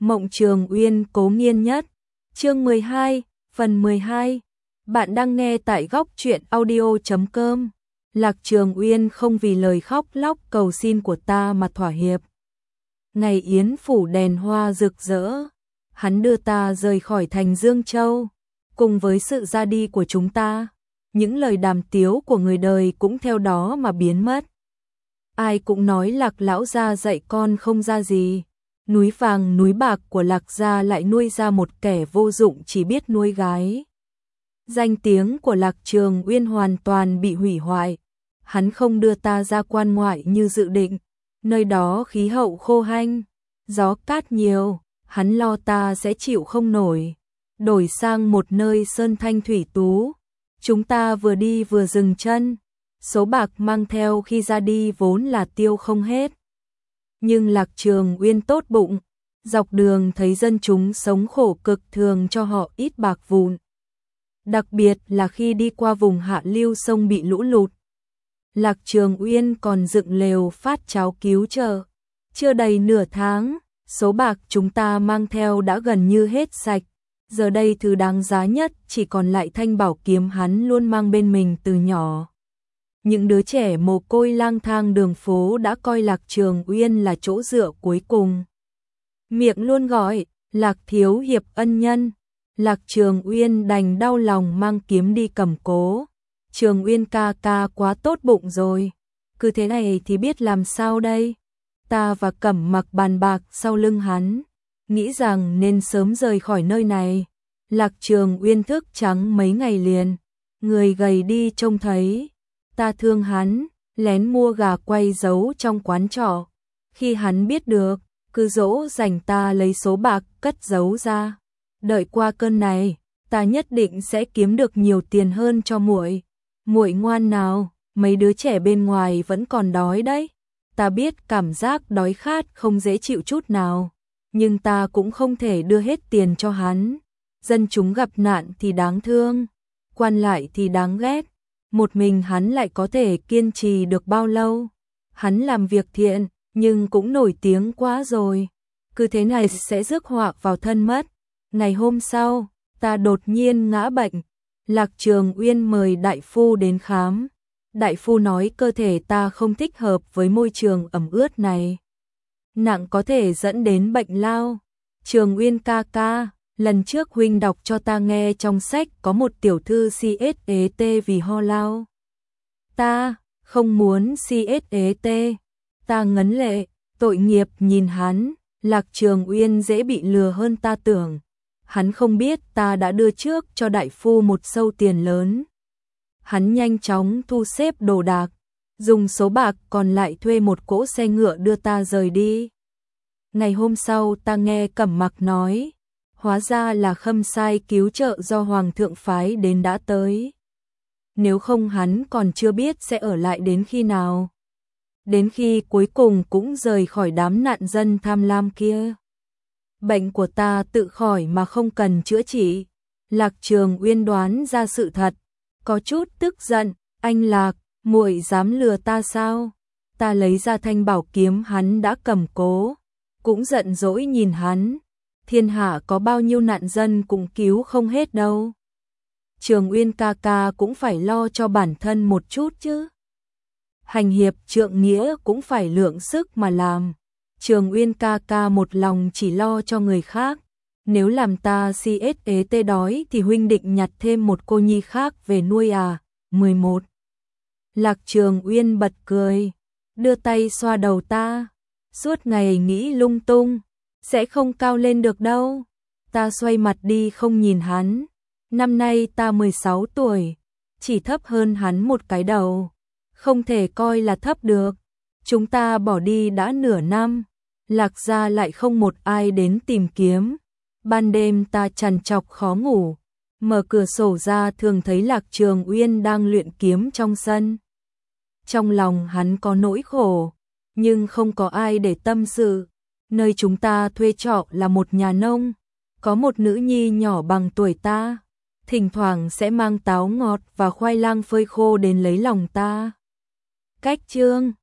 Mộng Trường Uyên cố nghiên nhất. Chương 12, phần 12. Bạn đang nghe tại góc truyện audio.com. Lạc Trường Uyên không vì lời khóc lóc cầu xin của ta mà thỏa hiệp. Ngày yến phủ đèn hoa rực rỡ, hắn đưa ta rời khỏi thành Dương Châu. Cùng với sự ra đi của chúng ta, những lời đàm tiếu của người đời cũng theo đó mà biến mất. Ai cũng nói Lạc lão gia dạy con không ra gì. Núi vàng núi bạc của Lạc gia lại nuôi ra một kẻ vô dụng chỉ biết nuôi gái. Danh tiếng của Lạc Trường Uyên hoàn toàn bị hủy hoại. Hắn không đưa ta ra quan ngoại như dự định. Nơi đó khí hậu khô hanh, gió cát nhiều, hắn lo ta sẽ chịu không nổi. Đổi sang một nơi sơn thanh thủy tú. Chúng ta vừa đi vừa dừng chân. Số bạc mang theo khi ra đi vốn là tiêu không hết. Nhưng Lạc Trường Uyên tốt bụng, dọc đường thấy dân chúng sống khổ cực thường cho họ ít bạc vụn. Đặc biệt là khi đi qua vùng hạ lưu sông bị lũ lụt. Lạc Trường Uyên còn dựng lều phát cháo cứu trợ. Chưa đầy nửa tháng, số bạc chúng ta mang theo đã gần như hết sạch. Giờ đây thứ đáng giá nhất chỉ còn lại thanh bảo kiếm hắn luôn mang bên mình từ nhỏ. Những đứa trẻ mồ côi lang thang đường phố đã coi Lạc Trường Uyên là chỗ dựa cuối cùng. Miệng luôn gọi, Lạc thiếu hiệp ân nhân. Lạc Trường Uyên đành đau lòng mang kiếm đi cầm cố. Trường Uyên ca ca quá tốt bụng rồi. Cứ thế này thì biết làm sao đây. Ta và Cẩm Mặc bàn bạc sau lưng hắn, nghĩ rằng nên sớm rời khỏi nơi này. Lạc Trường Uyên thức trắng mấy ngày liền, người gầy đi trông thấy. Ta thương hắn, lén mua gà quay giấu trong quán trọ. Khi hắn biết được, cứ dỗ dành ta lấy số bạc cất giấu ra. Đợi qua cơn này, ta nhất định sẽ kiếm được nhiều tiền hơn cho muội. Muội ngoan nào, mấy đứa trẻ bên ngoài vẫn còn đói đấy. Ta biết cảm giác đói khát không dễ chịu chút nào, nhưng ta cũng không thể đưa hết tiền cho hắn. Dân chúng gặp nạn thì đáng thương, quan lại thì đáng ghét. Một mình hắn lại có thể kiên trì được bao lâu? Hắn làm việc thiện, nhưng cũng nổi tiếng quá rồi. Cứ thế này sẽ rước họa vào thân mất. Ngày hôm sau, ta đột nhiên ngã bệnh. Lạc Trường Uyên mời đại phu đến khám. Đại phu nói cơ thể ta không thích hợp với môi trường ẩm ướt này. Nặng có thể dẫn đến bệnh lao. Trường Uyên ca ca, lần trước huynh đọc cho ta nghe trong sách có một tiểu thư CSET vì ho lao. Ta không muốn CSET. Ta ngấn lệ, tội nghiệp nhìn hắn. Lạc Trường Uyên dễ bị lừa hơn ta tưởng. Hắn không biết ta đã đưa trước cho đại phu một sâu tiền lớn. Hắn nhanh chóng thu xếp đồ đạc, dùng số bạc còn lại thuê một cỗ xe ngựa đưa ta rời đi. Ngày hôm sau ta nghe Cẩm Mặc nói, hóa ra là khâm sai cứu trợ do Hoàng thượng phái đến đã tới. Nếu không hắn còn chưa biết sẽ ở lại đến khi nào. Đến khi cuối cùng cũng rời khỏi đám nạn dân tham lam kia. Bệnh của ta tự khỏi mà không cần chữa trị. Lạc Trường Uyên đoán ra sự thật, có chút tức giận, anh Lạc, muội dám lừa ta sao? Ta lấy ra thanh bảo kiếm hắn đã cầm cố, cũng giận dỗi nhìn hắn. Thiên hạ có bao nhiêu nạn dân cũng cứu không hết đâu. Trường Uyên ca ca cũng phải lo cho bản thân một chút chứ. Hành hiệp trượng nghĩa cũng phải lượng sức mà làm. Trường Uyên ca ca một lòng chỉ lo cho người khác. Nếu làm ta CSET đói thì huynh định nhặt thêm một cô nhi khác về nuôi à? 11. Lạc Trường Uyên bật cười, đưa tay xoa đầu ta. Suốt ngày nghĩ lung tung, sẽ không cao lên được đâu. Ta xoay mặt đi không nhìn hắn. Năm nay ta 16 tuổi, chỉ thấp hơn hắn một cái đầu. Không thể coi là thấp được. Chúng ta bỏ đi đã nửa năm, Lạc gia lại không một ai đến tìm kiếm. Ban đêm ta trằn trọc khó ngủ, mở cửa sổ ra thường thấy Lạc Trường Uyên đang luyện kiếm trong sân. Trong lòng hắn có nỗi khổ, nhưng không có ai để tâm sự. Nơi chúng ta thuê trọ là một nhà nông, có một nữ nhi nhỏ bằng tuổi ta, thỉnh thoảng sẽ mang táo ngọt và khoai lang phơi khô đến lấy lòng ta. Cách chương